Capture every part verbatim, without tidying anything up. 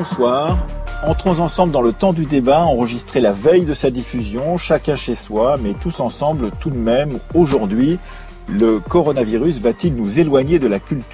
bonsoir. Entrons ensemble dans le temps du débat, enregistré la veille de sa diffusion, chacun chez soi, mais tous ensemble tout de même. Aujourd'hui, le coronavirus va-t-il nous éloigner de la culture ?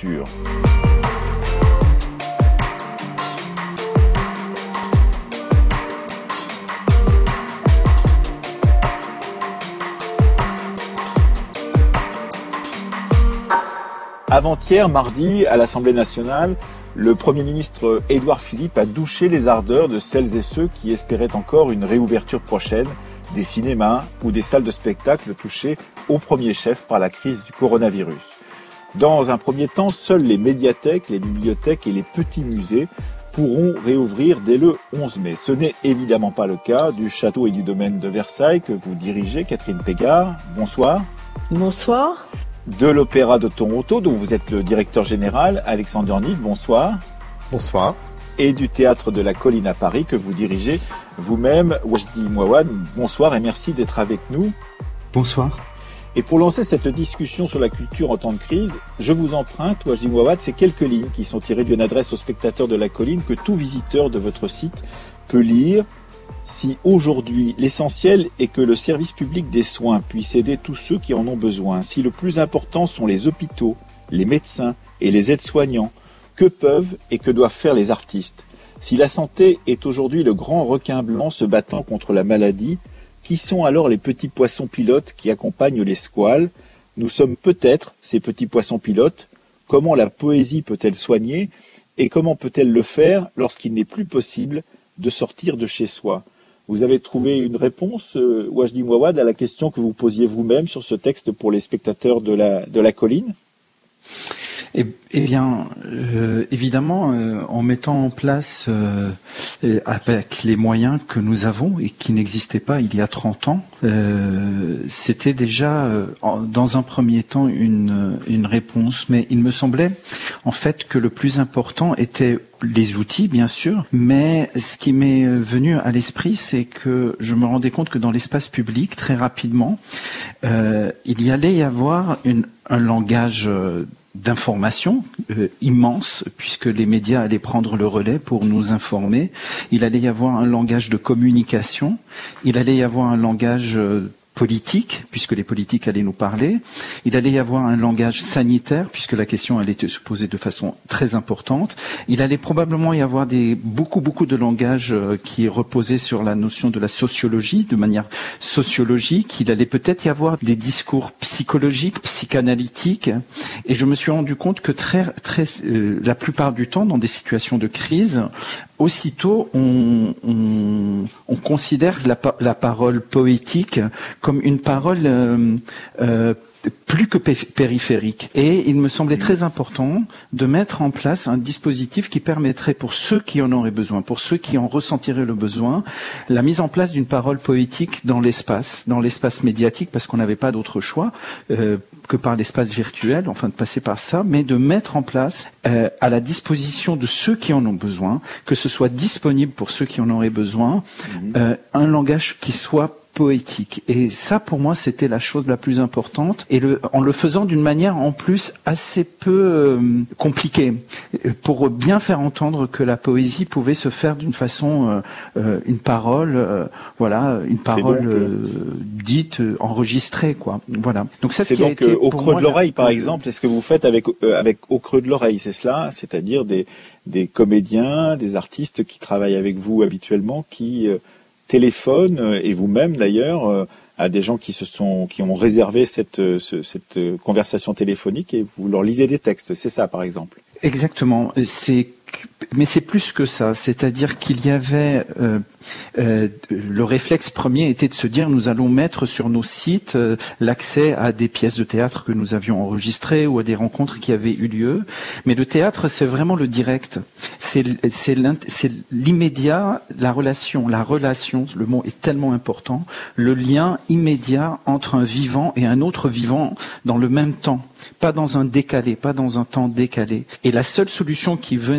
Avant-hier, mardi, à l'Assemblée nationale, le Premier ministre Édouard Philippe a douché les ardeurs de celles et ceux qui espéraient encore une réouverture prochaine des cinémas ou des salles de spectacle touchées au premier chef par la crise du coronavirus. Dans un premier temps, seules les médiathèques, les bibliothèques et les petits musées pourront réouvrir dès le onze mai. Ce n'est évidemment pas le cas du château et du domaine de Versailles que vous dirigez, Catherine Pégard. Bonsoir. Bonsoir. De l'Opéra de Toronto, dont vous êtes le directeur général, Alexandre Nive, bonsoir. Bonsoir. Et du Théâtre de la Colline à Paris, que vous dirigez vous-même, Wajdi Mouawad, bonsoir et merci d'être avec nous. Bonsoir. Et pour lancer cette discussion sur la culture en temps de crise, je vous emprunte, Wajdi Mouawad, ces quelques lignes qui sont tirées d'une adresse aux spectateurs de la Colline que tout visiteur de votre site peut lire. Si aujourd'hui, l'essentiel est que le service public des soins puisse aider tous ceux qui en ont besoin, si le plus important sont les hôpitaux, les médecins et les aides-soignants, que peuvent et que doivent faire les artistes ? Si la santé est aujourd'hui le grand requin blanc se battant contre la maladie, qui sont alors les petits poissons pilotes qui accompagnent les squales ? Nous sommes peut-être ces petits poissons pilotes. Comment la poésie peut-elle soigner ? Et comment peut-elle le faire lorsqu'il n'est plus possible de sortir de chez soi ? Vous avez trouvé une réponse, euh, Wajdi Mouawad, à la question que vous posiez vous-même sur ce texte pour les spectateurs de la, de la Colline ? Eh, eh bien, euh, évidemment, euh, en mettant en place, euh, avec les moyens que nous avons et qui n'existaient pas il y a trente ans, euh, c'était déjà, euh, en, dans un premier temps, une, une réponse. Mais il me semblait, en fait, que le plus important était les outils, bien sûr, mais ce qui m'est venu à l'esprit, c'est que je me rendais compte que dans l'espace public, très rapidement, euh, il y allait y avoir une, un langage euh, d'information euh, immense, puisque les médias allaient prendre le relais pour nous informer. Il allait y avoir un langage de communication, il allait y avoir un langage euh, politique, puisque les politiques allaient nous parler. Il allait y avoir un langage sanitaire, puisque la question allait se poser de façon très importante. Il allait probablement y avoir des, beaucoup, beaucoup de langages qui reposaient sur la notion de la sociologie, de manière sociologique. Il allait peut-être y avoir des discours psychologiques, psychanalytiques. Et je me suis rendu compte que très, très, euh, la plupart du temps, dans des situations de crise, aussitôt, on, on, on considère la, la parole poétique comme une parole euh, euh, plus que périphérique. Et il me semblait très important de mettre en place un dispositif qui permettrait, pour ceux qui en auraient besoin, pour ceux qui en ressentiraient le besoin, la mise en place d'une parole poétique dans l'espace, dans l'espace médiatique, parce qu'on n'avait pas d'autre choix euh, que par l'espace virtuel, enfin de passer par ça, mais de mettre en place euh, à la disposition de ceux qui en ont besoin, que ce soit disponible pour ceux qui en auraient besoin, euh, un langage qui soit poétique. Et ça, pour moi, c'était la chose la plus importante. Et le, en le faisant d'une manière, en plus, assez peu euh, compliquée, pour bien faire entendre que la poésie pouvait se faire d'une façon, euh, euh, une parole, euh, voilà, une parole donc, euh, dite, euh, enregistrée, quoi. Voilà. Donc ça, c'est ce qui donc a été euh, au creux moi, de l'oreille, la... par exemple, est-ce que vous faites avec euh, avec au creux de l'oreille, c'est cela, c'est-à-dire des des comédiens, des artistes qui travaillent avec vous habituellement, qui euh, téléphone, et vous-même d'ailleurs, à des gens qui se sont, qui ont réservé cette, ce, cette conversation téléphonique et vous leur lisez des textes. C'est ça, par exemple. Exactement. C'est, mais c'est plus que ça. C'est-à-dire qu'il y avait euh, euh, le réflexe premier était de se dire nous allons mettre sur nos sites euh, l'accès à des pièces de théâtre que nous avions enregistrées ou à des rencontres qui avaient eu lieu. Mais le théâtre, c'est vraiment le direct. C'est, c'est, c'est l'immédiat, la relation, la relation. Le mot est tellement important. Le lien immédiat entre un vivant et un autre vivant dans le même temps, pas dans un décalé, pas dans un temps décalé. Et la seule solution qui venait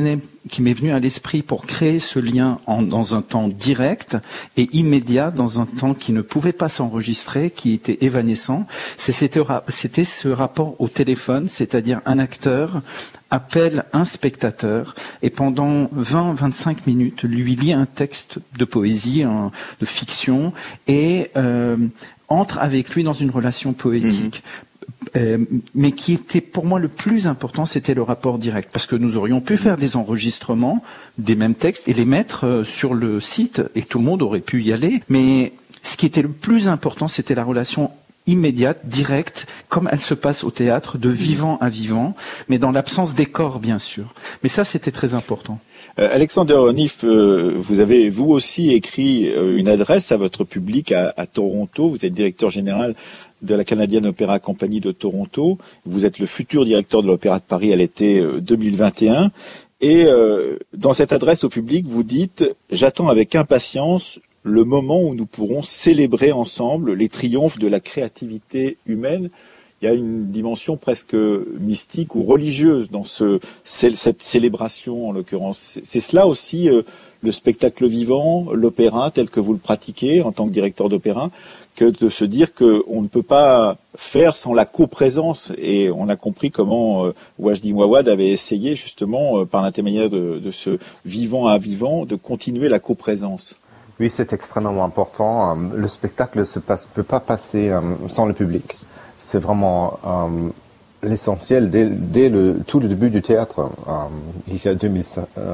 qui m'est venu à l'esprit pour créer ce lien en, dans un temps direct et immédiat, dans un temps qui ne pouvait pas s'enregistrer, qui était évanescent. C'est, c'était, c'était ce rapport au téléphone, c'est-à-dire un acteur appelle un spectateur et pendant vingt à vingt-cinq minutes lui lit un texte de poésie, un, de fiction et euh, entre avec lui dans une relation poétique. Mmh. Euh, mais qui était pour moi le plus important, c'était le rapport direct, parce que nous aurions pu faire des enregistrements des mêmes textes et les mettre euh, sur le site et tout le monde aurait pu y aller, mais ce qui était le plus important, c'était la relation immédiate, directe, comme elle se passe au théâtre, de vivant à vivant, mais dans l'absence des corps, bien sûr. Mais ça, c'était très important. Euh, Alexander Neff, euh, vous avez vous aussi écrit euh, une adresse à votre public à, à Toronto. Vous êtes directeur général de la Canadian Opera Company de Toronto. Vous êtes le futur directeur de l'Opéra de Paris à l'été deux mille vingt et un. Et euh, dans cette adresse au public, vous dites « J'attends avec impatience le moment où nous pourrons célébrer ensemble les triomphes de la créativité humaine ». Il y a une dimension presque mystique ou religieuse dans ce, cette célébration, en l'occurrence. C'est cela aussi euh, le spectacle vivant, l'opéra tel que vous le pratiquez en tant que directeur d'opéra, que de se dire qu'on ne peut pas faire sans la coprésence. Et on a compris comment euh, Wajdi Mouawad avait essayé justement, euh, par l'intermédiaire de, de ce vivant à vivant, de continuer la coprésence. Oui, c'est extrêmement important. Le spectacle ne peut pas passer sans le public. C'est vraiment euh, l'essentiel dès, dès le, tout le début du théâtre, euh, il y a deux mille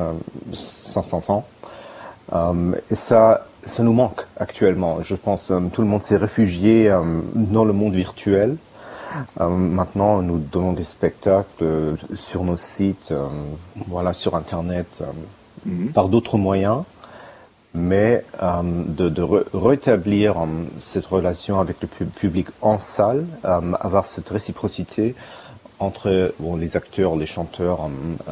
cinq cents ans. Euh, et ça, ça nous manque actuellement. Je pense que euh, tout le monde s'est réfugié euh, dans le monde virtuel. Euh, maintenant, nous donnons des spectacles euh, sur nos sites, euh, voilà, sur Internet, euh, mm-hmm. par d'autres moyens. Mais euh, de, de re- rétablir euh, cette relation avec le pu- public en salle, euh, avoir cette réciprocité entre bon, les acteurs, les chanteurs euh,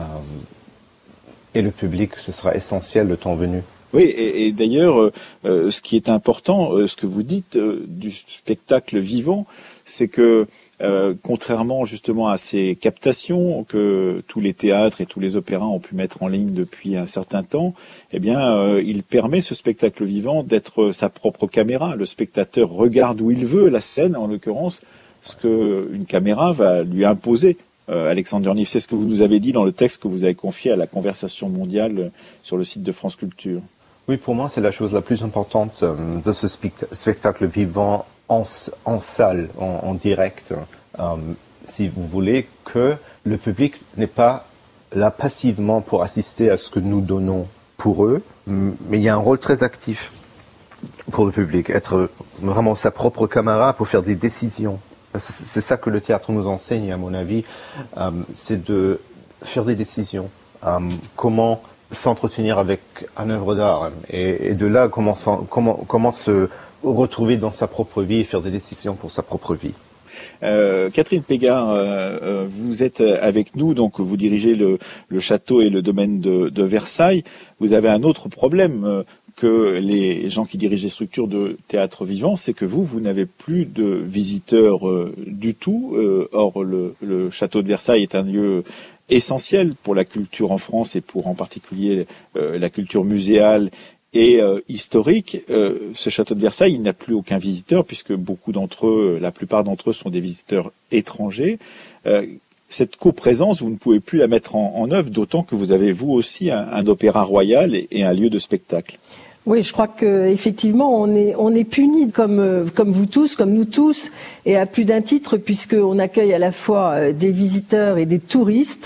euh, et le public, ce sera essentiel le temps venu. Oui, et, et d'ailleurs, euh, ce qui est important, euh, ce que vous dites euh, du spectacle vivant, c'est que Euh, contrairement justement à ces captations que tous les théâtres et tous les opéras ont pu mettre en ligne depuis un certain temps, eh bien, euh, il permet ce spectacle vivant d'être sa propre caméra. Le spectateur regarde où il veut la scène, en l'occurrence, ce qu'une caméra va lui imposer. Euh, Alexander Neff, c'est ce que vous nous avez dit dans le texte que vous avez confié à la Conversation mondiale sur le site de France Culture. Oui, pour moi, c'est la chose la plus importante euh, de ce spect- spectacle vivant en, en salle, en, en direct. Euh, si vous voulez, que le public n'est pas là passivement pour assister à ce que nous donnons pour eux, mais il y a un rôle très actif pour le public, être vraiment sa propre caméra pour faire des décisions. C'est ça que le théâtre nous enseigne, à mon avis, euh, c'est de faire des décisions. Euh, comment s'entretenir avec une œuvre d'art et, et de là comment, comment, comment se retrouver dans sa propre vie et faire des décisions pour sa propre vie. Euh, Catherine Pégard, euh, vous êtes avec nous, donc vous dirigez le, le château et le domaine de, de Versailles. Vous avez un autre problème euh, que les gens qui dirigent les structures de théâtre vivant, c'est que vous, vous n'avez plus de visiteurs euh, du tout. Euh, or, le, le château de Versailles est un lieu essentiel pour la culture en France et pour en particulier euh, la culture muséale et euh, historique. Euh, ce château de Versailles, il n'a plus aucun visiteur puisque beaucoup d'entre eux, la plupart d'entre eux sont des visiteurs étrangers. Euh, cette coprésence, vous ne pouvez plus la mettre en, en œuvre, d'autant que vous avez vous aussi un, un opéra royal et, et un lieu de spectacle. Oui, je crois que effectivement on est on est puni comme comme vous tous, comme nous tous, et à plus d'un titre puisque on accueille à la fois des visiteurs et des touristes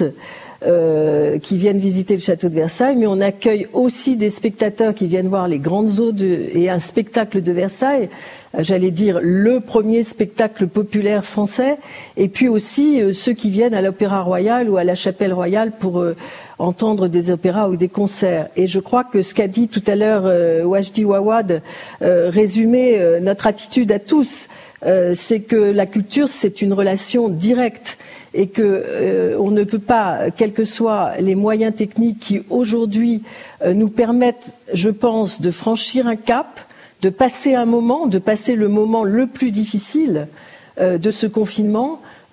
euh, qui viennent visiter le château de Versailles, mais on accueille aussi des spectateurs qui viennent voir les grandes eaux de, et un spectacle de Versailles. J'allais dire le premier spectacle populaire français, et puis aussi euh, ceux qui viennent à l'Opéra Royal ou à la Chapelle Royale pour euh, entendre des opéras ou des concerts. Et je crois que ce qu'a dit tout à l'heure euh, Wajdi Mouawad euh, résumait euh, notre attitude à tous. Euh, c'est que la culture, c'est une relation directe et que euh, on ne peut pas, quels que soient les moyens techniques qui aujourd'hui euh, nous permettent, je pense, de franchir un cap, de passer un moment, de passer le moment le plus difficile euh, de ce confinement,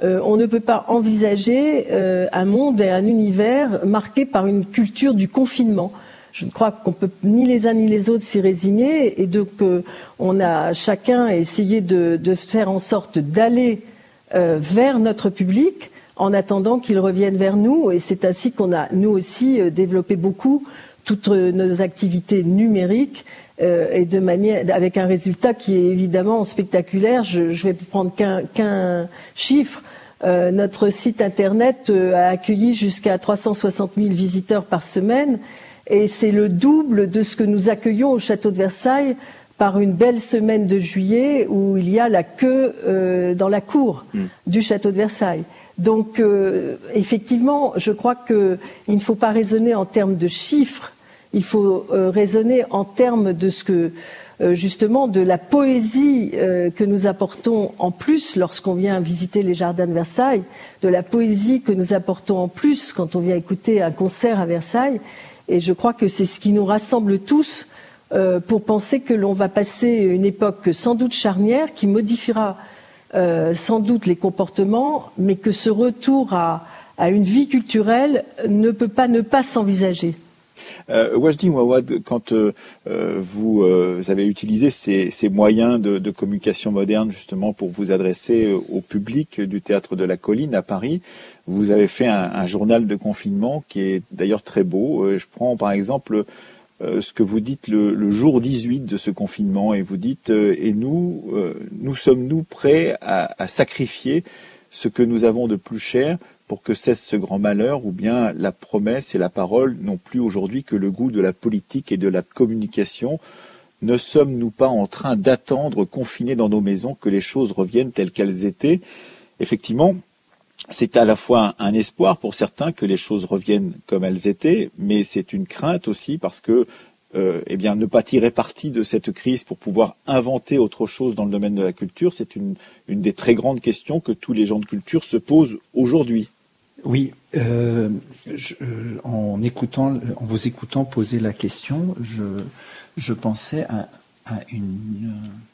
euh, on ne peut pas envisager euh, un monde et un univers marqué par une culture du confinement. Je crois qu'on peut ni les uns ni les autres s'y résigner, et donc euh, on a chacun essayé de, de faire en sorte d'aller euh, vers notre public en attendant qu'il revienne vers nous, et c'est ainsi qu'on a nous aussi euh, développé beaucoup toutes nos activités numériques euh, et de manière avec un résultat qui est évidemment spectaculaire. Je, je vais prendre qu'un, qu'un chiffre. Euh, notre site internet euh, a accueilli jusqu'à trois cent soixante mille visiteurs par semaine, et c'est le double de ce que nous accueillons au château de Versailles par une belle semaine de juillet où il y a la queue euh, dans la cour mmh. du château de Versailles. Donc, euh, effectivement, je crois qu'il ne faut pas raisonner en termes de chiffres, il faut euh, raisonner en termes de ce que, euh, justement, de la poésie euh, que nous apportons en plus lorsqu'on vient visiter les jardins de Versailles, de la poésie que nous apportons en plus quand on vient écouter un concert à Versailles. Et je crois que c'est ce qui nous rassemble tous euh, pour penser que l'on va passer une époque sans doute charnière qui modifiera Euh, sans doute les comportements, mais que ce retour à, à une vie culturelle ne peut pas ne pas s'envisager. Euh, Wajdi Mouawad, quand euh, vous, euh, vous avez utilisé ces, ces moyens de, de communication moderne justement pour vous adresser au public du Théâtre de la Colline à Paris, vous avez fait un, un journal de confinement qui est d'ailleurs très beau. Je prends par exemple Euh, ce que vous dites le, le jour dix-huit de ce confinement, et vous dites euh, et nous, euh, nous sommes-nous prêts à, à sacrifier ce que nous avons de plus cher pour que cesse ce grand malheur, ou bien la promesse et la parole n'ont plus aujourd'hui que le goût de la politique et de la communication? Ne sommes-nous pas en train d'attendre, confinés dans nos maisons, que les choses reviennent telles qu'elles étaient? Effectivement, c'est à la fois un espoir pour certains que les choses reviennent comme elles étaient, mais c'est une crainte aussi parce que, euh, eh bien, ne pas tirer parti de cette crise pour pouvoir inventer autre chose dans le domaine de la culture, c'est une, une des très grandes questions que tous les gens de culture se posent aujourd'hui. Oui, euh, je, euh, en écoutant, en vous écoutant poser la question, je, je pensais à, à une.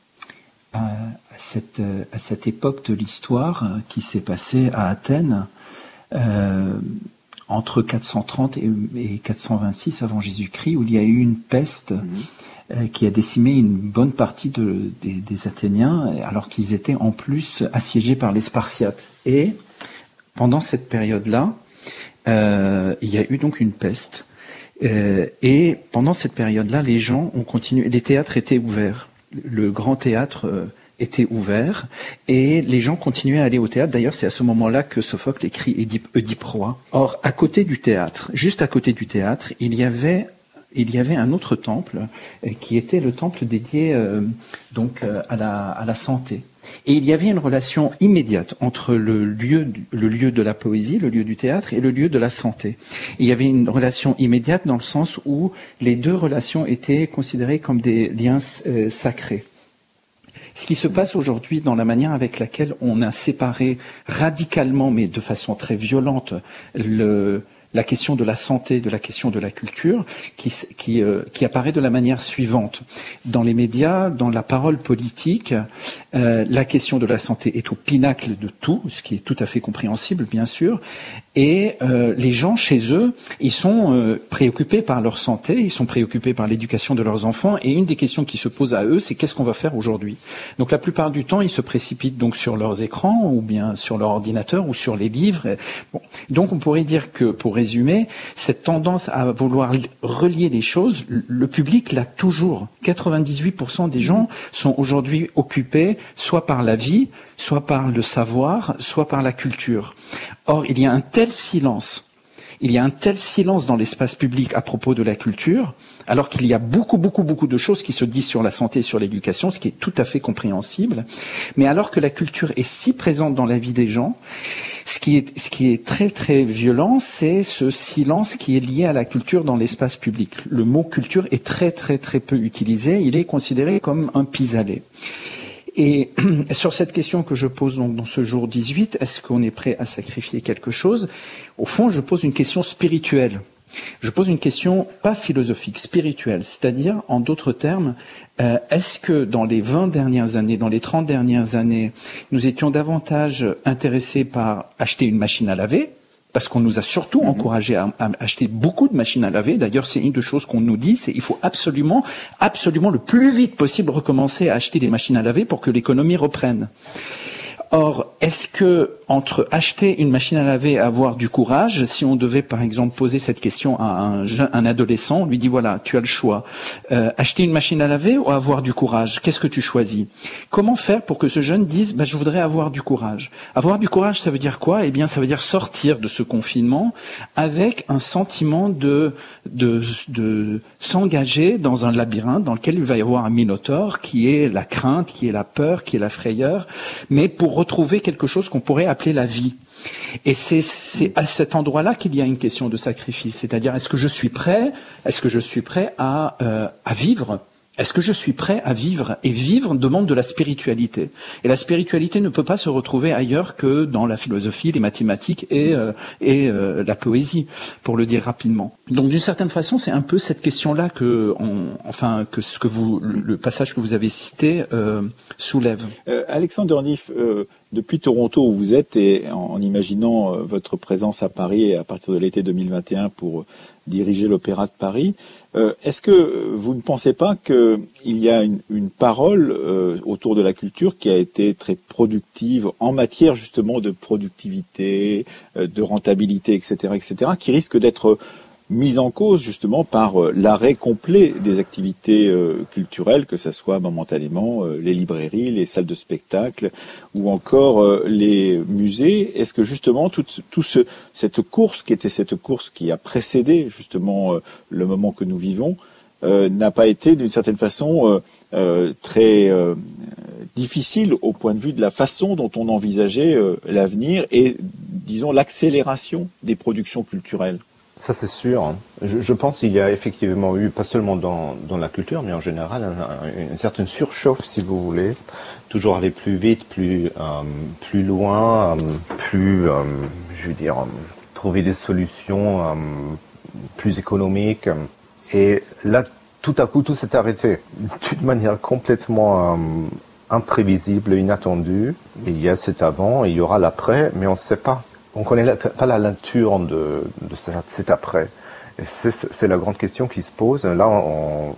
À cette, à cette époque de l'histoire qui s'est passée à Athènes euh, entre quatre cent trente et, et quatre cent vingt-six avant Jésus-Christ, où il y a eu une peste mmh. euh, qui a décimé une bonne partie de, des, des Athéniens, alors qu'ils étaient en plus assiégés par les Spartiates. Et pendant cette période-là, euh, il y a eu donc une peste. Euh, et pendant cette période-là, les gens ont continué, les théâtres étaient ouverts. Le grand théâtre euh, était ouvert et les gens continuaient à aller au théâtre. D'ailleurs, c'est à ce moment-là que Sophocle écrit Édipe, Oedipe Roi. Or, à côté du théâtre, juste à côté du théâtre, il y avait il y avait un autre temple euh, qui était le temple dédié euh, donc euh, à la à la santé. Et il y avait une relation immédiate entre le lieu, le lieu de la poésie, le lieu du théâtre, et le lieu de la santé. Il y avait une relation immédiate dans le sens où les deux relations étaient considérées comme des liens euh, sacrés. Ce qui se passe aujourd'hui dans la manière avec laquelle on a séparé radicalement, mais de façon très violente, le la question de la santé, de la question de la culture, qui, qui, euh, qui apparaît de la manière suivante. Dans les médias, dans la parole politique, euh, la question de la santé est au pinacle de tout, ce qui est tout à fait compréhensible, bien sûr. Et euh, les gens, chez eux, ils sont euh, préoccupés par leur santé, ils sont préoccupés par l'éducation de leurs enfants. Et une des questions qui se posent à eux, c'est qu'est-ce qu'on va faire aujourd'hui? Donc la plupart du temps, ils se précipitent donc sur leurs écrans, ou bien sur leur ordinateur, ou sur les livres. Bon. Donc on pourrait dire que, pour résumer, cette tendance à vouloir relier les choses, le public l'a toujours. quatre-vingt-dix-huit pour cent des gens sont aujourd'hui occupés soit par la vie, soit par le savoir, soit par la culture. Or, il y a un tel silence, il y a un tel silence dans l'espace public à propos de la culture, alors qu'il y a beaucoup, beaucoup, beaucoup de choses qui se disent sur la santé et sur l'éducation, ce qui est tout à fait compréhensible. Mais alors que la culture est si présente dans la vie des gens, ce qui est, ce qui est très, très violent, c'est ce silence qui est lié à la culture dans l'espace public. Le mot culture est très, très, très peu utilisé. Il est considéré comme un pis-aller. Et sur cette question que je pose donc dans ce jour dix-huit, est-ce qu'on est prêt à sacrifier quelque chose? Au fond, je pose une question spirituelle. Je pose une question pas philosophique, spirituelle, c'est-à-dire, en d'autres termes, euh, est-ce que dans les vingt dernières années, dans les trente dernières années, nous étions davantage intéressés par acheter une machine à laver, parce qu'on nous a surtout encouragé à, à acheter beaucoup de machines à laver. D'ailleurs, c'est une des choses qu'on nous dit, c'est il faut absolument, absolument le plus vite possible recommencer à acheter des machines à laver pour que l'économie reprenne. Or, est-ce que entre acheter une machine à laver et avoir du courage, si on devait par exemple poser cette question à un, jeune, un adolescent, on lui dit voilà, tu as le choix, euh, acheter une machine à laver ou avoir du courage, qu'est-ce que tu choisis? Comment faire pour que ce jeune dise bah, je voudrais avoir du courage? Avoir du courage, ça veut dire quoi? Eh bien, ça veut dire sortir de ce confinement avec un sentiment de de, de s'engager dans un labyrinthe dans lequel il va y avoir un minotaure qui est la crainte, qui est la peur, qui est la frayeur, mais pour retrouver quelque chose qu'on pourrait appeler la vie. Et c'est, c'est à cet endroit-là qu'il y a une question de sacrifice. C'est-à-dire, est-ce que je suis prêt, est-ce que je suis prêt à, euh, à vivre? Est-ce que je suis prêt à vivre? Et vivre demande de la spiritualité. Et la spiritualité ne peut pas se retrouver ailleurs que dans la philosophie, les mathématiques et, euh, et euh, la poésie, pour le dire rapidement. Donc, d'une certaine façon, c'est un peu cette question-là que, on, enfin, que ce que vous, le, le passage que vous avez cité euh, soulève. Euh, Alexandre Dornif, euh, depuis Toronto où vous êtes et en, en imaginant euh, votre présence à Paris à partir de l'été deux mille vingt et un pour diriger l'Opéra de Paris, Euh, est-ce que vous ne pensez pas qu'il y a une, une parole euh, autour de la culture qui a été très productive en matière justement de productivité, euh, de rentabilité, et cetera, et cetera, qui risque d'être mise en cause justement par euh, l'arrêt complet des activités euh, culturelles, que ce soit momentanément euh, les librairies, les salles de spectacle ou encore euh, les musées? Est-ce que justement toute tout ce, cette course qui était cette course qui a précédé justement euh, le moment que nous vivons euh, n'a pas été d'une certaine façon euh, euh, très euh, difficile au point de vue de la façon dont on envisageait euh, l'avenir et disons l'accélération des productions culturelles? Ça, c'est sûr. Je, je pense qu'il y a effectivement eu, pas seulement dans, dans la culture, mais en général, une, une certaine surchauffe, si vous voulez. Toujours aller plus vite, plus, euh, plus loin, euh, plus, euh, je veux dire, euh, trouver des solutions euh, plus économiques. Et là, tout à coup, tout s'est arrêté. D'une manière complètement euh, imprévisible, inattendue. Il y a cet avant, il y aura l'après, mais on ne sait pas. On ne connaît pas la nature de, de cet après. Et c'est, c'est la grande question qui se pose. Là, on,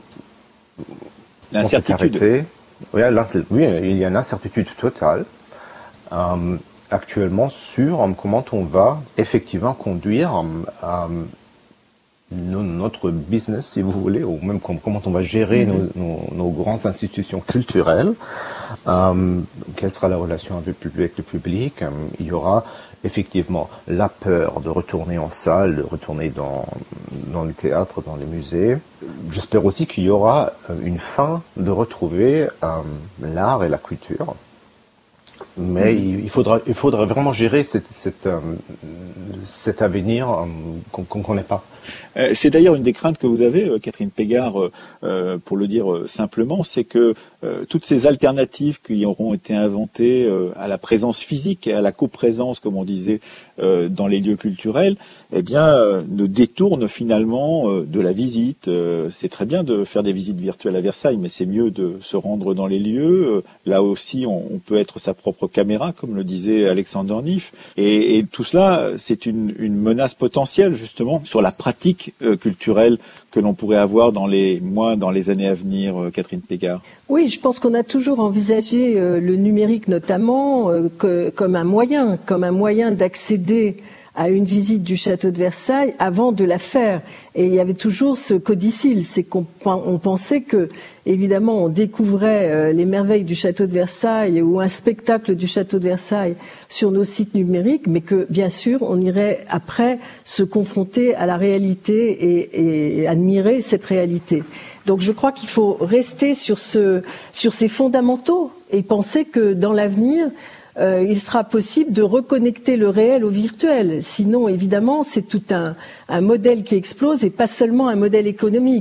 on s'est arrêté. Oui, là, c'est, oui, il y a une incertitude totale euh, actuellement sur euh, comment on va effectivement conduire euh, nos, notre business, si vous voulez, ou même com- comment on va gérer mm-hmm. nos, nos, nos grandes institutions culturelles. Euh, quelle sera la relation avec le public? euh, Il y aura effectivement la peur de retourner en salle, de retourner dans, dans les théâtres, dans les musées. J'espère aussi qu'il y aura une fin de retrouver euh, l'art et la culture. Mais mmh. il, faudra, il faudra vraiment gérer cette, cette, euh, cet avenir euh, qu'on ne connaît pas. Euh, c'est d'ailleurs une des craintes que vous avez, euh, Catherine Pégard, euh, pour le dire euh, simplement, c'est que euh, toutes ces alternatives qui auront été inventées euh, à la présence physique et à la coprésence, comme on disait, euh, dans les lieux culturels, eh bien, euh, ne détournent finalement euh, de la visite. Euh, c'est très bien de faire des visites virtuelles à Versailles, mais c'est mieux de se rendre dans les lieux. Euh, là aussi, on, on peut être sa propre caméra, comme le disait Alexandre Dornif. Et, et tout cela, c'est une, une menace potentielle, justement, sur la pratique euh, culturelle que l'on pourrait avoir dans les mois, dans les années à venir, euh, Catherine Pégard. Oui, je pense qu'on a toujours envisagé euh, le numérique notamment euh, que, comme un moyen, comme un moyen d'accéder à une visite du château de Versailles avant de la faire. Et il y avait toujours ce codicile, c'est qu'on on pensait que, évidemment, on découvrait euh, les merveilles du château de Versailles ou un spectacle du château de Versailles sur nos sites numériques, mais que, bien sûr, on irait après se confronter à la réalité et, et admirer cette réalité. Donc je crois qu'il faut rester sur, ce, sur ces fondamentaux et penser que dans l'avenir, Euh, il sera possible de reconnecter le réel au virtuel. Sinon, évidemment, c'est tout un, un modèle qui explose et pas seulement un modèle économique.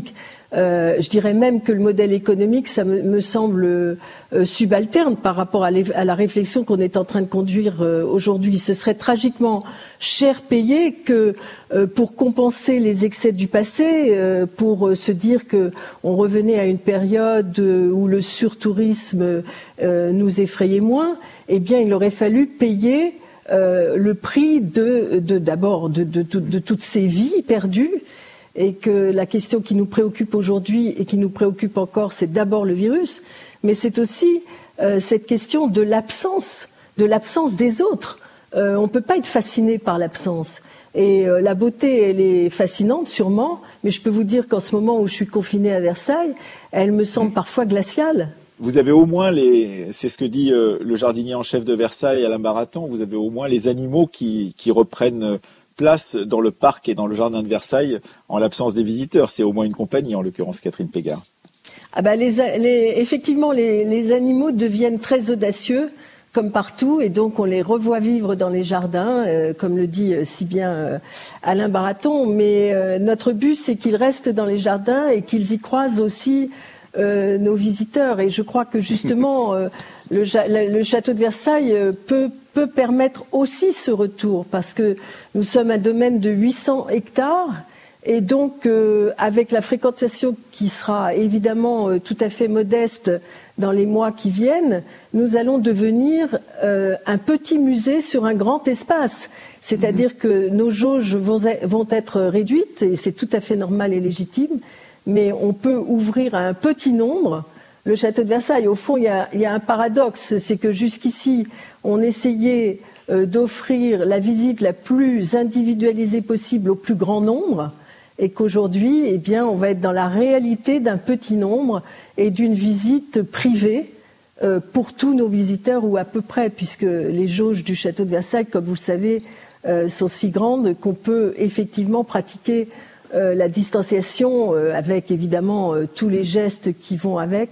Euh, je dirais même que le modèle économique, ça me, me semble euh, subalterne par rapport à, à la réflexion qu'on est en train de conduire euh, aujourd'hui. Ce serait tragiquement cher payé que euh, pour compenser les excès du passé, euh, pour euh, se dire que on revenait à une période euh, où le surtourisme euh, nous effrayait moins. Eh bien, il aurait fallu payer euh, le prix de, de d'abord de, de, de, de toutes ces vies perdues. Et que la question qui nous préoccupe aujourd'hui et qui nous préoccupe encore, c'est d'abord le virus, mais c'est aussi euh, cette question de l'absence, de l'absence des autres. Euh, on ne peut pas être fasciné par l'absence. Et euh, la beauté, elle est fascinante, sûrement, mais je peux vous dire qu'en ce moment où je suis confinée à Versailles, elle me semble parfois glaciale. Vous avez au moins les, c'est ce que dit euh, le jardinier en chef de Versailles, Alain Baraton, vous avez au moins les animaux qui, qui reprennent euh, place dans le parc et dans le jardin de Versailles en l'absence des visiteurs. C'est au moins une compagnie, en l'occurrence Catherine Pégard. Ah ben les, les, effectivement, les, les animaux deviennent très audacieux, comme partout, et donc on les revoit vivre dans les jardins, euh, comme le dit euh, si bien euh, Alain Baraton. Mais euh, notre but, c'est qu'ils restent dans les jardins et qu'ils y croisent aussi euh, nos visiteurs. Et je crois que justement, euh, le, le château de Versailles euh, peut peut permettre aussi ce retour, parce que nous sommes un domaine de huit cents hectares, et donc euh, avec la fréquentation qui sera évidemment euh, tout à fait modeste dans les mois qui viennent, nous allons devenir euh, un petit musée sur un grand espace. C'est-à-dire que nos jauges vont, vont être réduites, et c'est tout à fait normal et légitime, mais on peut ouvrir à un petit nombre. Le château de Versailles, au fond, il y a, il y a un paradoxe, c'est que jusqu'ici, on essayait euh, d'offrir la visite la plus individualisée possible au plus grand nombre, et qu'aujourd'hui, eh bien, on va être dans la réalité d'un petit nombre et d'une visite privée euh, pour tous nos visiteurs, ou à peu près, puisque les jauges du château de Versailles, comme vous le savez, euh, sont si grandes qu'on peut effectivement pratiquer euh, la distanciation euh, avec évidemment euh, tous les gestes qui vont avec.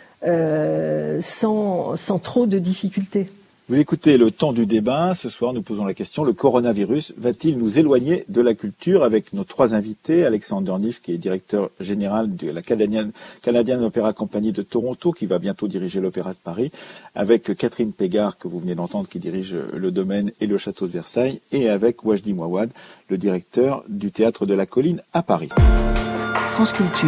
Euh, sans, sans trop de difficultés. Vous écoutez le temps du débat. Ce soir, nous posons la question, le coronavirus va-t-il nous éloigner de la culture? Avec nos trois invités, Alexander Niff, qui est directeur général de la Canadian, Canadian Opera Company de Toronto, qui va bientôt diriger l'Opéra de Paris, avec Catherine Pégard, que vous venez d'entendre, qui dirige le domaine et le château de Versailles, et avec Wajdi Mouawad, le directeur du Théâtre de la Colline à Paris. France Culture,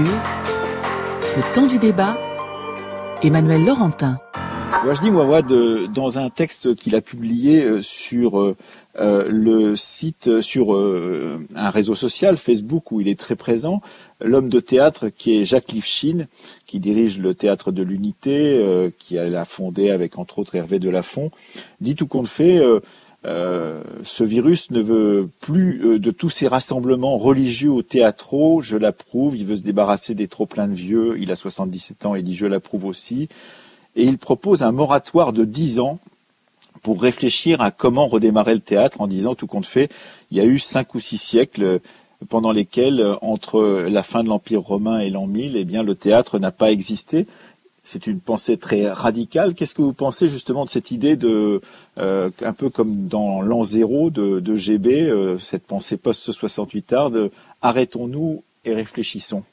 le temps du débat, Emmanuel Laurentin. Wajdi Mouawad, dans un texte qu'il a publié sur euh, le site, sur euh, un réseau social, Facebook, où il est très présent, l'homme de théâtre qui est Jacques Lifshitz, qui dirige le Théâtre de l'Unité, euh, qui a fondé avec entre autres Hervé Delafont, dit tout compte fait, euh, euh, ce virus ne veut plus euh, de tous ces rassemblements religieux ou théâtraux, je l'approuve, il veut se débarrasser des trop-pleins de vieux, il a soixante-dix-sept ans et dit je l'approuve aussi. Et il propose un moratoire de dix ans pour réfléchir à comment redémarrer le théâtre, en disant, tout compte fait, il y a eu cinq ou six siècles pendant lesquels, entre la fin de l'Empire romain et l'an mille, eh bien, le théâtre n'a pas existé. C'est une pensée très radicale. Qu'est-ce que vous pensez justement de cette idée de, euh, un peu comme dans l'an zéro de, de G B, euh, cette pensée post-soixante-huit art de arrêtons-nous et réfléchissons?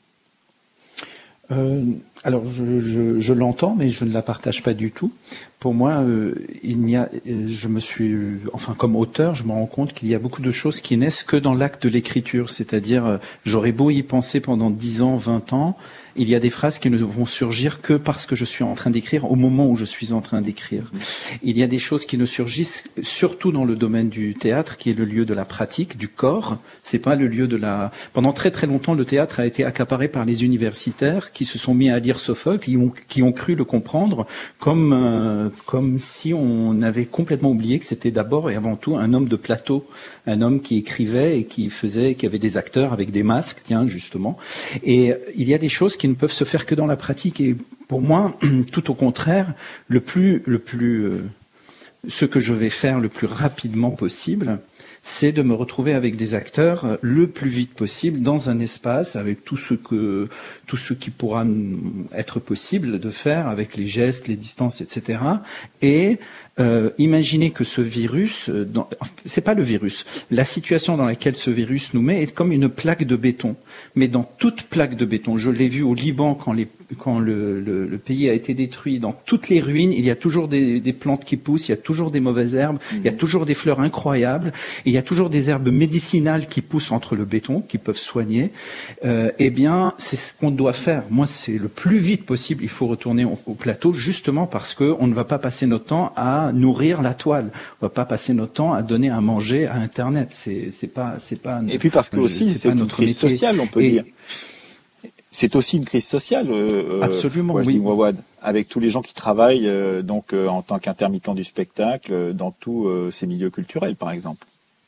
Euh, alors je, je, je l'entends, mais je ne la partage pas du tout. Pour moi, euh, il n'y a, je me suis, enfin comme auteur, je me rends compte qu'il y a beaucoup de choses qui naissent que dans l'acte de l'écriture. C'est-à-dire, euh, j'aurais beau y penser pendant dix ans, vingt ans, il y a des phrases qui ne vont surgir que parce que je suis en train d'écrire, au moment où je suis en train d'écrire. Il y a des choses qui ne surgissent surtout dans le domaine du théâtre, qui est le lieu de la pratique, du corps. C'est pas le lieu de la. Pendant très très longtemps, le théâtre a été accaparé par les universitaires qui se sont mis à lire Sophocle, qui ont, qui ont cru le comprendre comme euh, comme si on avait complètement oublié que c'était d'abord et avant tout un homme de plateau, un homme qui écrivait et qui faisait, qui avait des acteurs avec des masques, tiens justement. Et il y a des choses qui ne peuvent se faire que dans la pratique. Et pour moi, tout au contraire, le plus, le plus, euh, ce que je vais faire le plus rapidement possible, c'est de me retrouver avec des acteurs le plus vite possible dans un espace avec tout ce que tout ce qui pourra être possible de faire avec les gestes, les distances, et cetera. Et euh, imaginez que ce virus, dans, c'est pas le virus, la situation dans laquelle ce virus nous met est comme une plaque de béton. Mais dans toute plaque de béton, je l'ai vu au Liban quand les quand le, le, le pays a été détruit, dans toutes les ruines, il y a toujours des, des plantes qui poussent, il y a toujours des mauvaises herbes, mmh. il y a toujours des fleurs incroyables, et il y a toujours des herbes médicinales qui poussent entre le béton, qui peuvent soigner. Euh, eh bien, c'est ce qu'on doit faire. Moi, c'est le plus vite possible, il faut retourner au, au plateau, justement parce que on ne va pas passer notre temps à nourrir la toile. On va pas passer notre temps à donner à manger à Internet. C'est, c'est pas, c'est pas. Et puis parce que aussi, c'est, c'est une crise métier. sociale, on peut et, dire. C'est aussi une crise sociale, euh, absolument, ouais, oui. Dis Wawad, avec tous les gens qui travaillent euh, donc euh, en tant qu'intermittents du spectacle euh, dans tous euh, ces milieux culturels, par exemple.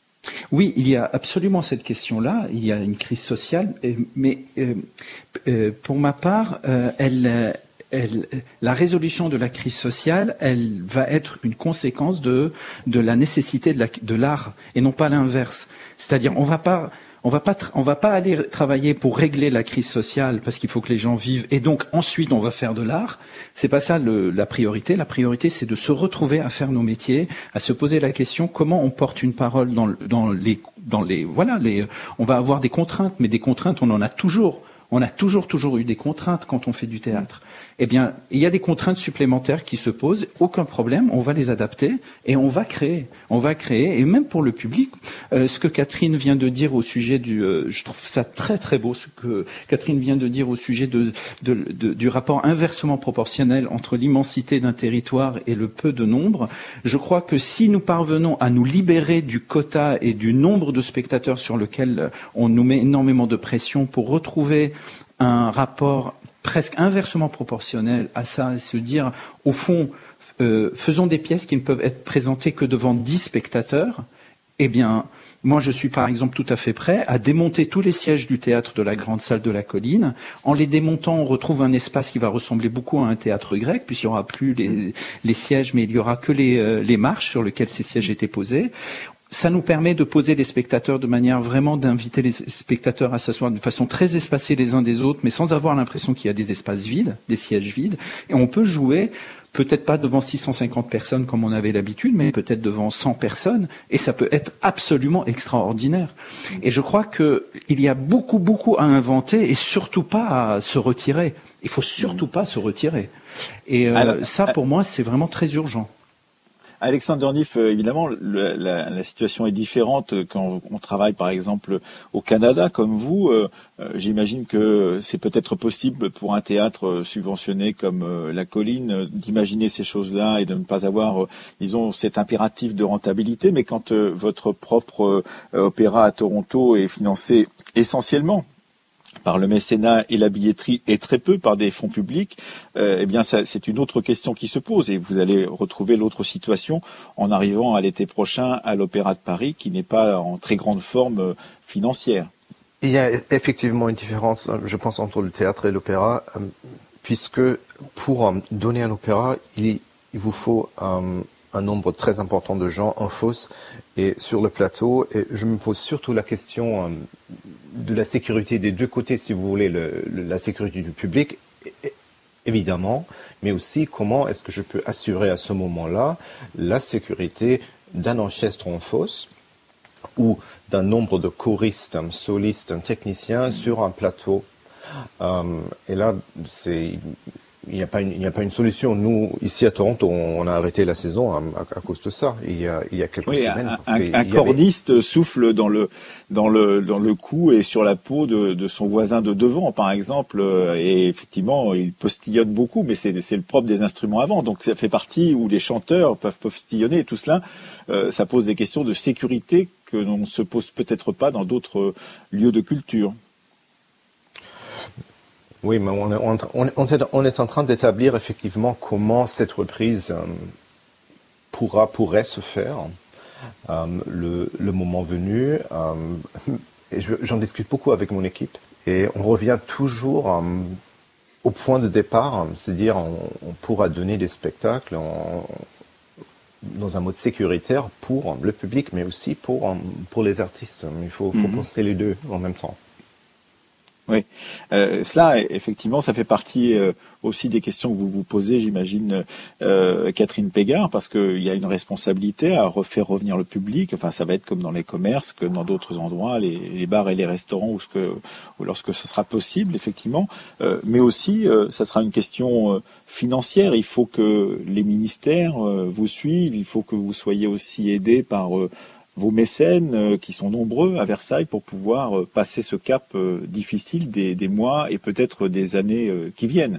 Oui, il y a absolument cette question-là. Il y a une crise sociale, mais euh, euh, pour ma part, euh, elle, elle, la résolution de la crise sociale, elle va être une conséquence de de la nécessité de, la, de l'art et non pas l'inverse. C'est-à-dire, on va pas On va pas, tra- on va pas aller travailler pour régler la crise sociale parce qu'il faut que les gens vivent et donc ensuite on va faire de l'art. C'est pas ça le, la priorité. La priorité c'est de se retrouver à faire nos métiers, à se poser la question comment on porte une parole dans, dans les, dans les, voilà, les. On va avoir des contraintes, mais des contraintes on en a toujours. On a toujours, toujours eu des contraintes quand on fait du théâtre. Eh bien, il y a des contraintes supplémentaires qui se posent, aucun problème, on va les adapter et on va créer. On va créer, et même pour le public, euh, ce que Catherine vient de dire au sujet du... Euh, je trouve ça très très beau, ce que Catherine vient de dire au sujet de, de, de, du rapport inversement proportionnel entre l'immensité d'un territoire et le peu de nombre. Je crois que si nous parvenons à nous libérer du quota et du nombre de spectateurs sur lequel on nous met énormément de pression pour retrouver un rapport presque inversement proportionnel à ça, et se dire, au fond, euh, faisons des pièces qui ne peuvent être présentées que devant dix spectateurs, eh bien, moi je suis par exemple tout à fait prêt à démonter tous les sièges du théâtre de la grande salle de la colline. En les démontant, on retrouve un espace qui va ressembler beaucoup à un théâtre grec, puisqu'il n'y aura plus les, les sièges, mais il n'y aura que les, euh, les marches sur lesquelles ces sièges étaient posés. Ça nous permet de poser les spectateurs de manière vraiment d'inviter les spectateurs à s'asseoir de façon très espacée les uns des autres, mais sans avoir l'impression qu'il y a des espaces vides, des sièges vides. Et on peut jouer, peut-être pas devant six cent cinquante personnes comme on avait l'habitude, mais peut-être devant cent personnes. Et ça peut être absolument extraordinaire. Et je crois que il y a beaucoup, beaucoup à inventer et surtout pas à se retirer. Il faut surtout pas se retirer. Et euh, Alors, ça, pour moi, c'est vraiment très urgent. Alexandre Dornif, évidemment, le, la, la situation est différente quand on travaille, par exemple, au Canada, comme vous. Euh, j'imagine que c'est peut-être possible pour un théâtre subventionné comme euh, La Colline d'imaginer ces choses-là et de ne pas avoir, euh, disons, cet impératif de rentabilité. Mais quand euh, votre propre euh, opéra à Toronto est financé essentiellement par le mécénat et la billetterie et très peu par des fonds publics, euh, eh bien ça, c'est une autre question qui se pose et vous allez retrouver l'autre situation en arrivant à l'été prochain à l'Opéra de Paris qui n'est pas en très grande forme euh, financière. Il y a effectivement une différence, je pense, entre le théâtre et l'opéra, euh, puisque pour euh, donner un opéra, il, il vous faut euh, un nombre très important de gens en fosse et sur le plateau. Et je me pose surtout la question euh, de la sécurité des deux côtés, si vous voulez, le, le, la sécurité du public, évidemment, mais aussi comment est-ce que je peux assurer à ce moment-là la sécurité d'un orchestre en fosse ou d'un nombre de choristes, un soliste, un technicien sur un plateau. Euh, et là, c'est... Il n'y a pas une, il n'y a pas une solution. Nous, ici à Toronto, on a arrêté la saison à, à, à cause de ça. Il y a, il y a quelques oui, semaines. Un, parce un, un cordiste avait... souffle dans le, dans le, dans le cou et sur la peau de, de son voisin de devant, par exemple. Et effectivement, il postillonne beaucoup, mais c'est, c'est le propre des instruments avant. Donc ça fait partie où les chanteurs peuvent postillonner et tout cela. Euh, ça pose des questions de sécurité que l'on ne se pose peut-être pas dans d'autres lieux de culture. Oui, mais on est, on, est, on est en train d'établir effectivement comment cette reprise euh, pourra, pourrait se faire euh, le, le moment venu. Euh, et je, j'en discute beaucoup avec mon équipe. Et on revient toujours euh, au point de départ, c'est-à-dire on, on pourra donner des spectacles en, dans un mode sécuritaire pour le public, mais aussi pour, pour les artistes. Il faut, faut mmh. penser les deux en même temps. Oui, euh, cela, effectivement, ça fait partie euh, aussi des questions que vous vous posez, j'imagine, euh, Catherine Pégard, parce qu'il y a une responsabilité à refaire revenir le public. Enfin, ça va être comme dans les commerces, comme dans d'autres endroits, les, les bars et les restaurants, où, ce que, où lorsque ce sera possible, effectivement. Euh, mais aussi, euh, ça sera une question euh, financière. Il faut que les ministères euh, vous suivent, il faut que vous soyez aussi aidés par... Euh, vos mécènes euh, qui sont nombreux à Versailles pour pouvoir euh, passer ce cap euh, difficile des, des mois et peut-être des années euh, qui viennent.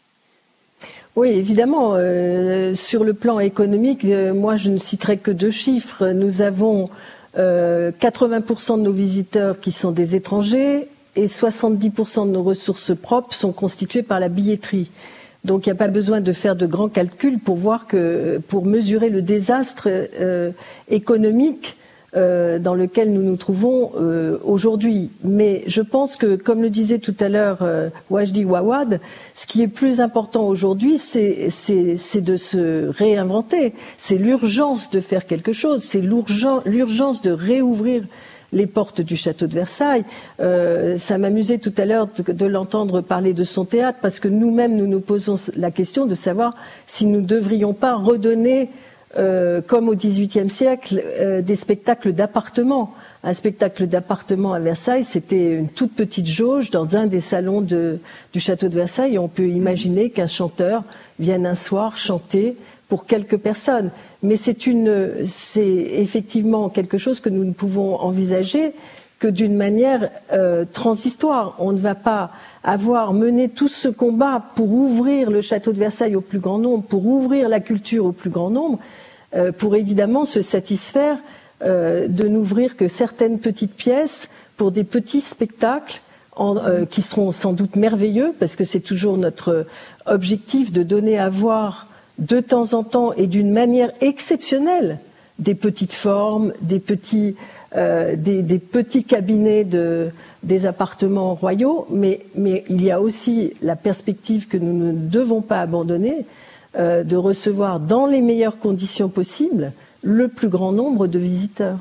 Oui, évidemment. Euh, sur le plan économique, euh, moi je ne citerai que deux chiffres. Nous avons euh, quatre-vingts pour cent de nos visiteurs qui sont des étrangers et soixante-dix pour cent de nos ressources propres sont constituées par la billetterie. Donc il n'y a pas besoin de faire de grands calculs pour voir que, pour mesurer le désastre euh, économique euh, dans lequel nous nous trouvons euh, aujourd'hui. Mais je pense que, comme le disait tout à l'heure euh, Wajdi Wawad, ce qui est plus important aujourd'hui, c'est, c'est, c'est de se réinventer. C'est l'urgence de faire quelque chose, c'est l'urgence, l'urgence de réouvrir les portes du château de Versailles. Euh, ça m'amusait tout à l'heure de, de l'entendre parler de son théâtre, parce que nous-mêmes, nous nous posons la question de savoir si nous ne devrions pas redonner, euh, comme au dix-huitième siècle, euh, des spectacles d'appartement. Un spectacle d'appartement à Versailles, c'était une toute petite jauge dans un des salons de, du château de Versailles, et on peut imaginer qu'un chanteur vienne un soir chanter pour quelques personnes. Mais c'est une, c'est effectivement quelque chose que nous ne pouvons envisager que d'une manière euh, transistoire. On ne va pas avoir mené tout ce combat pour ouvrir le château de Versailles au plus grand nombre, pour ouvrir la culture au plus grand nombre, euh, pour évidemment se satisfaire euh, de n'ouvrir que certaines petites pièces pour des petits spectacles en, euh, qui seront sans doute merveilleux, parce que c'est toujours notre objectif de donner à voir de temps en temps et d'une manière exceptionnelle des petites formes, des petits, euh, des, des petits cabinets de, des appartements royaux, mais, mais il y a aussi la perspective que nous ne devons pas abandonner, euh, de recevoir dans les meilleures conditions possibles le plus grand nombre de visiteurs.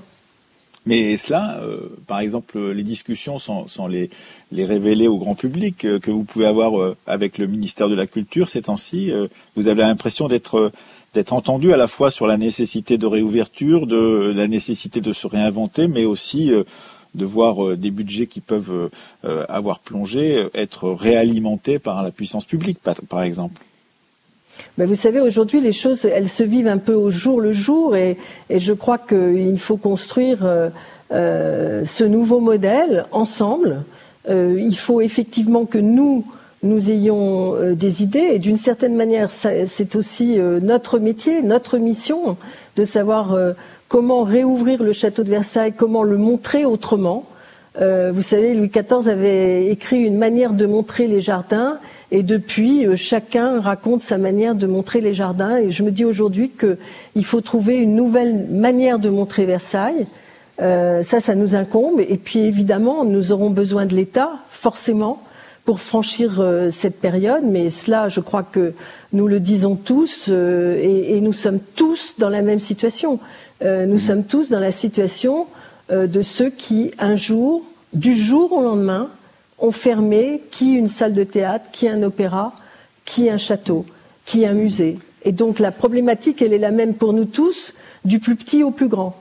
Mais cela, euh, par exemple, les discussions sans, sans les, les révéler au grand public euh, que vous pouvez avoir euh, avec le ministère de la Culture ces temps-ci, euh, vous avez l'impression d'être euh, d'être entendu à la fois sur la nécessité de réouverture, de la nécessité de se réinventer, mais aussi euh, de voir euh, des budgets qui peuvent euh, avoir plongé euh, être réalimentés par la puissance publique, par, par exemple. Ben vous savez, aujourd'hui, les choses, elles se vivent un peu au jour le jour, et, et je crois qu'il faut construire euh, euh, ce nouveau modèle ensemble. Euh, il faut effectivement que nous, nous ayons euh, des idées, et d'une certaine manière, ça, c'est aussi euh, notre métier, notre mission, de savoir euh, comment réouvrir le château de Versailles, comment le montrer autrement. Euh, vous savez, Louis quatorze avait écrit une manière de montrer les jardins, et depuis, euh, chacun raconte sa manière de montrer les jardins. Et je me dis aujourd'hui qu'il faut trouver une nouvelle manière de montrer Versailles. Euh, ça, ça nous incombe. Et puis évidemment, nous aurons besoin de l'État, forcément, pour franchir euh, cette période. Mais cela, je crois que nous le disons tous, euh, et, et nous sommes tous dans la même situation. Euh, nous mmh. sommes tous dans la situation euh, de ceux qui, un jour, du jour au lendemain, ont fermé qui une salle de théâtre, qui un opéra, qui un château, qui un musée. Et donc la problématique, elle est la même pour nous tous, du plus petit au plus grand.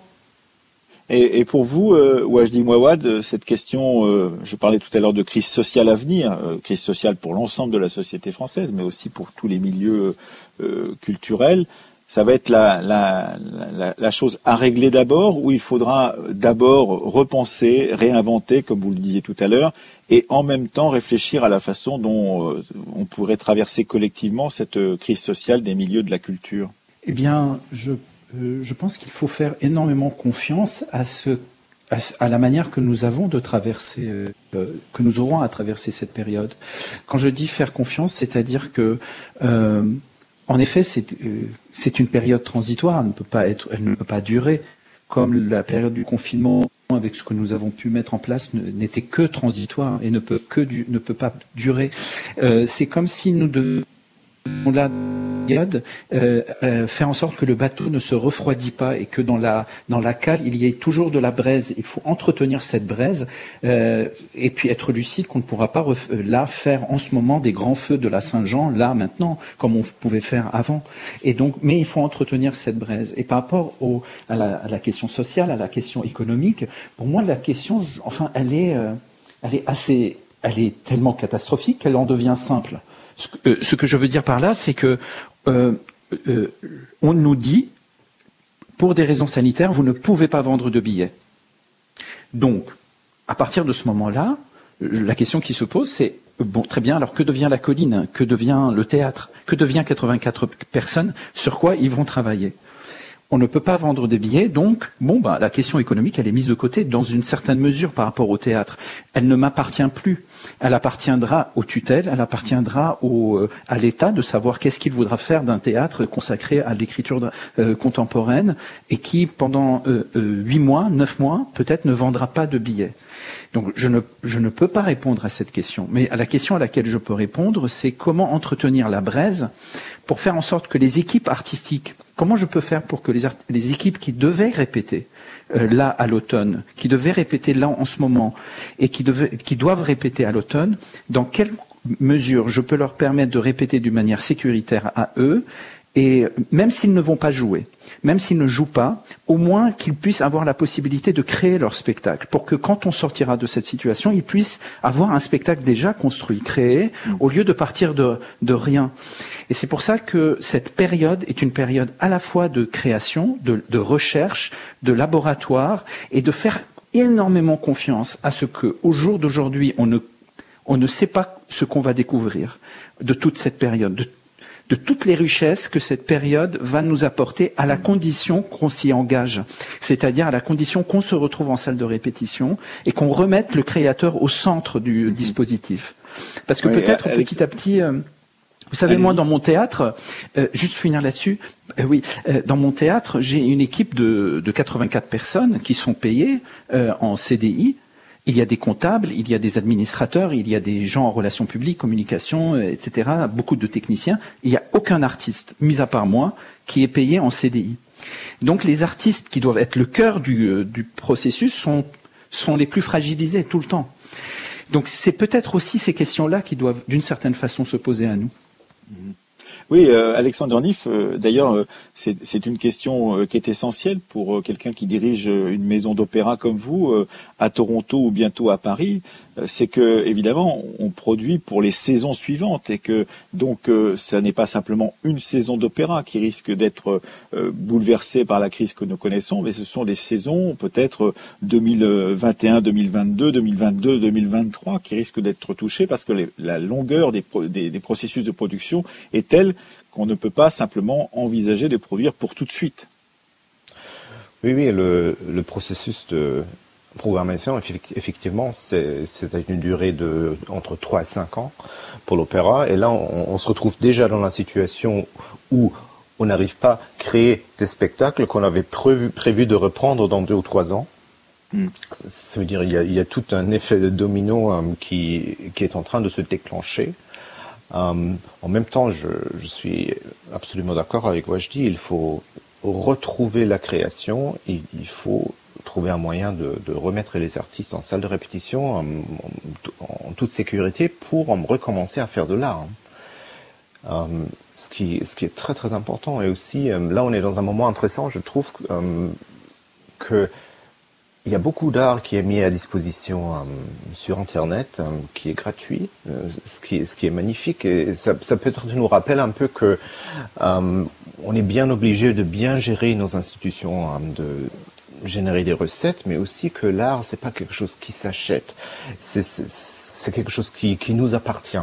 Et, et pour vous, euh, Wajdi Mouawad, cette question, euh, je parlais tout à l'heure de crise sociale à venir, euh, crise sociale pour l'ensemble de la société française, mais aussi pour tous les milieux euh, culturels, ça va être la, la, la, la chose à régler d'abord, où il faudra d'abord repenser, réinventer, comme vous le disiez tout à l'heure, et en même temps réfléchir à la façon dont euh, on pourrait traverser collectivement cette euh, crise sociale des milieux de la culture. Eh bien, je, euh, je pense qu'il faut faire énormément confiance à, ce, à, ce, à la manière que nous avons de traverser, euh, euh, que nous aurons à traverser cette période. Quand je dis faire confiance, c'est-à-dire que euh, en effet, c'est, euh, c'est une période transitoire, elle ne peut pas être, elle ne peut pas durer, comme la période du confinement, avec ce que nous avons pu mettre en place, n'était que transitoire et ne peut que du, ne peut pas durer. Euh, c'est comme si nous devions là période, euh, euh, faire en sorte que le bateau ne se refroidit pas et que dans la dans la cale il y ait toujours de la braise. Il faut entretenir cette braise euh, et puis être lucide qu'on ne pourra pas ref- là faire en ce moment des grands feux de la Saint-Jean là maintenant comme on pouvait faire avant. Et donc, mais il faut entretenir cette braise. Et par rapport au à la, à la question sociale, à la question économique, pour moi la question, enfin, elle est euh, elle est assez, elle est tellement catastrophique qu'elle en devient simple. Ce que, euh, ce que je veux dire par là, c'est que Euh, euh, on nous dit, pour des raisons sanitaires, vous ne pouvez pas vendre de billets. Donc, à partir de ce moment-là, la question qui se pose, c'est, bon, très bien, alors que devient la colline? Que devient le théâtre? Que devient quatre-vingt-quatre personnes? Sur quoi ils vont travailler? On ne peut pas vendre des billets, donc, bon, bah, la question économique, elle est mise de côté dans une certaine mesure par rapport au théâtre. Elle ne m'appartient plus. Elle appartiendra aux tutelles, elle appartiendra au, euh, à l'État de savoir qu'est-ce qu'il voudra faire d'un théâtre consacré à l'écriture de, euh, contemporaine et qui, pendant euh, euh, huit mois, neuf mois, peut-être ne vendra pas de billets. Donc, je ne, je ne peux pas répondre à cette question. Mais à la question à laquelle je peux répondre, c'est comment entretenir la braise pour faire en sorte que les équipes artistiques, comment je peux faire pour que les, art- les équipes qui devaient répéter euh, là à l'automne, qui devaient répéter là en ce moment et qui, devaient, qui doivent répéter à l'automne, dans quelle mesure je peux leur permettre de répéter d'une manière sécuritaire à eux, et même s'ils ne vont pas jouer, même s'ils ne jouent pas, au moins qu'ils puissent avoir la possibilité de créer leur spectacle, pour que quand on sortira de cette situation, ils puissent avoir un spectacle déjà construit, créé, au lieu de partir de, de rien. Et c'est pour ça que cette période est une période à la fois de création, de, de recherche, de laboratoire, et de faire énormément confiance à ce que, au jour d'aujourd'hui, on ne, on ne sait pas ce qu'on va découvrir de toute cette période, de de toutes les richesses que cette période va nous apporter à la condition qu'on s'y engage, c'est-à-dire à la condition qu'on se retrouve en salle de répétition et qu'on remette le créateur au centre du dispositif. Parce que oui, peut-être Alex... petit à petit... Euh, vous savez, Allez-y. Moi, dans mon théâtre, euh, juste finir là-dessus, euh, oui, euh, dans mon théâtre, j'ai une équipe de, de quatre-vingt-quatre personnes qui sont payées euh, en C D I. Il y a des comptables, il y a des administrateurs, il y a des gens en relations publiques, communication, et cetera, beaucoup de techniciens. Il n'y a aucun artiste, mis à part moi, qui est payé en C D I. Donc les artistes qui doivent être le cœur du, euh, du processus sont, sont les plus fragilisés tout le temps. Donc c'est peut-être aussi ces questions-là qui doivent d'une certaine façon se poser à nous. Oui, euh, Alexandre Nif, euh, d'ailleurs, euh, c'est, c'est une question euh, qui est essentielle pour euh, quelqu'un qui dirige euh, une maison d'opéra comme vous, euh, à Toronto ou bientôt à Paris. Euh, c'est que, évidemment, on produit pour les saisons suivantes et que, donc, euh, ça n'est pas simplement une saison d'opéra qui risque d'être euh, bouleversée par la crise que nous connaissons, mais ce sont des saisons, peut-être deux mille vingt et un, deux mille vingt-deux, deux mille vingt-deux, deux mille vingt-trois, qui risquent d'être touchées parce que les, la longueur des, pro, des, des processus de production est telle qu'on ne peut pas simplement envisager de produire pour tout de suite. Oui, oui, le, le processus de programmation, effectivement, c'est, c'est une durée de entre trois et cinq ans pour l'opéra. Et là, on, on se retrouve déjà dans la situation où on n'arrive pas à créer des spectacles qu'on avait prévu, prévu de reprendre dans deux ou trois ans. Mm. Ça veut dire qu'il y a, il y a tout un effet de domino euh, qui, qui est en train de se déclencher. Euh, en même temps, je, je suis absolument d'accord avec Wajdi, il faut retrouver la création, il, il faut trouver un moyen de, de remettre les artistes en salle de répétition en, en, en toute sécurité pour en recommencer à faire de l'art. Euh, ce, qui, ce qui est très très important. Et aussi, euh, là on est dans un moment intéressant, je trouve euh, que il y a beaucoup d'art qui est mis à disposition euh, sur Internet, euh, qui est gratuit, euh, ce, qui, ce qui est magnifique. Et ça, ça peut-être nous rappelle un peu que euh, on est bien obligé de bien gérer nos institutions, euh, de générer des recettes, mais aussi que l'art, c'est pas quelque chose qui s'achète, c'est, c'est, c'est quelque chose qui, qui nous appartient.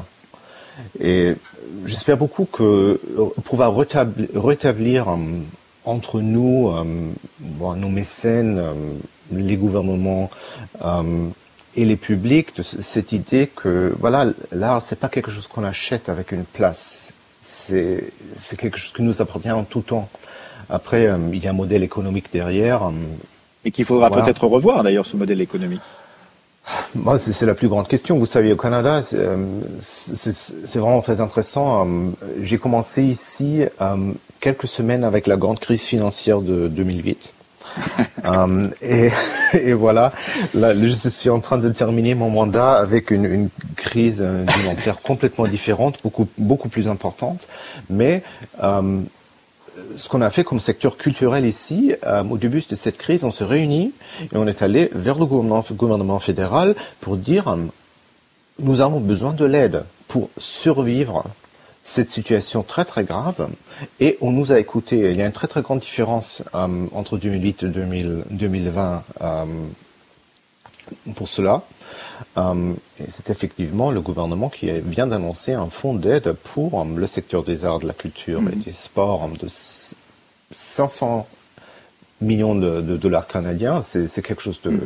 Et j'espère beaucoup que pouvoir rétablir, rétablir euh, entre nous, euh, bon, nos mécènes, euh, les gouvernements euh, et les publics, de cette idée que voilà, l'art, c'est pas quelque chose qu'on achète avec une place, c'est, c'est quelque chose qui nous appartient en tout temps. Après, euh, il y a un modèle économique derrière. Euh, et qu'il faudra voilà. peut-être revoir d'ailleurs ce modèle économique. Moi, c'est, c'est la plus grande question. Vous savez, au Canada, c'est, c'est, c'est vraiment très intéressant. J'ai commencé ici euh, quelques semaines avec la grande crise financière de deux mille huit. um, et, et voilà, là, je suis en train de terminer mon mandat avec une, une crise d'une ampleur complètement différente, beaucoup, beaucoup plus importante. Mais um, ce qu'on a fait comme secteur culturel ici, euh, au début de cette crise, on se réunit et on est allé vers le gouvernement, gouvernement fédéral pour dire euh, nous avons besoin de l'aide pour survivre cette situation très très grave, et on nous a écoutés. Il y a une très très grande différence euh, entre deux mille huit et deux mille vingt euh, pour cela. Euh, et c'est effectivement le gouvernement qui vient d'annoncer un fonds d'aide pour euh, le secteur des arts, de la culture mmh. et des sports euh, de cinq cents millions de, de dollars canadiens. C'est, c'est quelque chose de... Mmh.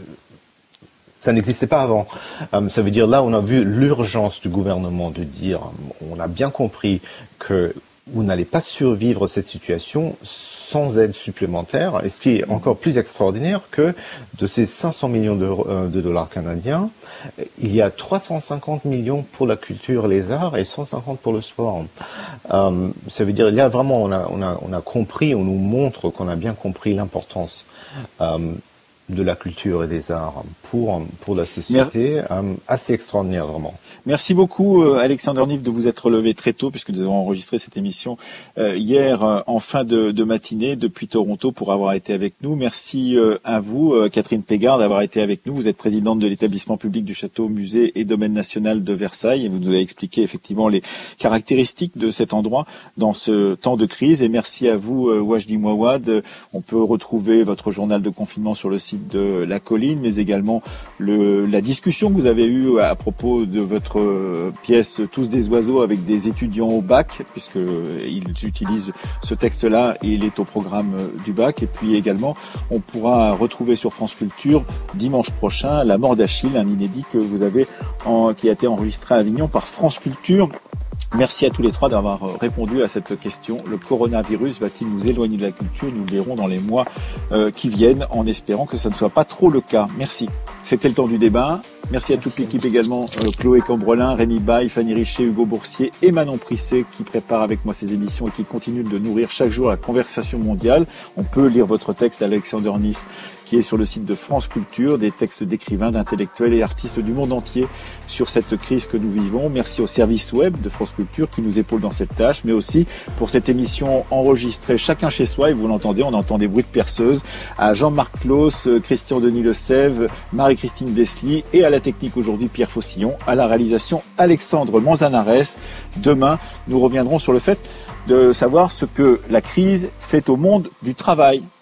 Ça n'existait pas avant. Euh, ça veut dire là, on a vu l'urgence du gouvernement de dire, on a bien compris que vous n'allez pas survivre cette situation sans aide supplémentaire. Et ce qui est encore plus extraordinaire, que de ces cinq cents millions de, euh, de dollars canadiens, il y a trois cent cinquante millions pour la culture, les arts, et cent cinquante pour le sport. Euh, ça veut dire, il y a vraiment, on a, on a, on a compris, on nous montre qu'on a bien compris l'importance euh, de la culture et des arts pour pour la société. euh, assez extraordinaire, vraiment. Merci beaucoup euh, Alexander Niff de vous être levé très tôt, puisque nous avons enregistré cette émission euh, hier euh, en fin de, de matinée depuis Toronto, pour avoir été avec nous. Merci euh, à vous euh, Catherine Pégard d'avoir été avec nous. Vous êtes présidente de l'établissement public du château, musée et domaine national de Versailles, et vous nous avez expliqué effectivement les caractéristiques de cet endroit dans ce temps de crise. Et merci à vous euh, Wajdi Mouawad. On peut retrouver votre journal de confinement sur le site de La Colline, mais également le, la discussion que vous avez eue à propos de votre pièce Tous des oiseaux avec des étudiants au bac, puisqu'ils utilisent ce texte-là et il est au programme du bac. Et puis également, on pourra retrouver sur France Culture dimanche prochain La mort d'Achille, un inédit que vous avez en, qui a été enregistré à Avignon par France Culture. Merci à tous les trois d'avoir répondu à cette question. Le coronavirus va-t-il nous éloigner de la culture? Nous le verrons dans les mois euh, qui viennent, en espérant que ça ne soit pas trop le cas. Merci. C'était le temps du débat. Merci à toute l'équipe également, euh, Chloé Cambrelin, Rémi Baille, Fanny Richer, Hugo Boursier et Manon Prisset, qui préparent avec moi ces émissions et qui continuent de nourrir chaque jour la conversation mondiale. On peut lire votre texte, Alexander Niff, qui est sur le site de France Culture, des textes d'écrivains, d'intellectuels et artistes du monde entier sur cette crise que nous vivons. Merci au service web de France Culture qui nous épaule dans cette tâche, mais aussi pour cette émission enregistrée chacun chez soi, et vous l'entendez, on entend des bruits de perceuse, à Jean-Marc Claus, Christian Denis Lesève, Marie-Christine Vesely, et à la technique aujourd'hui Pierre Faucillon, à la réalisation Alexandre Manzanares. Demain, nous reviendrons sur le fait de savoir ce que la crise fait au monde du travail.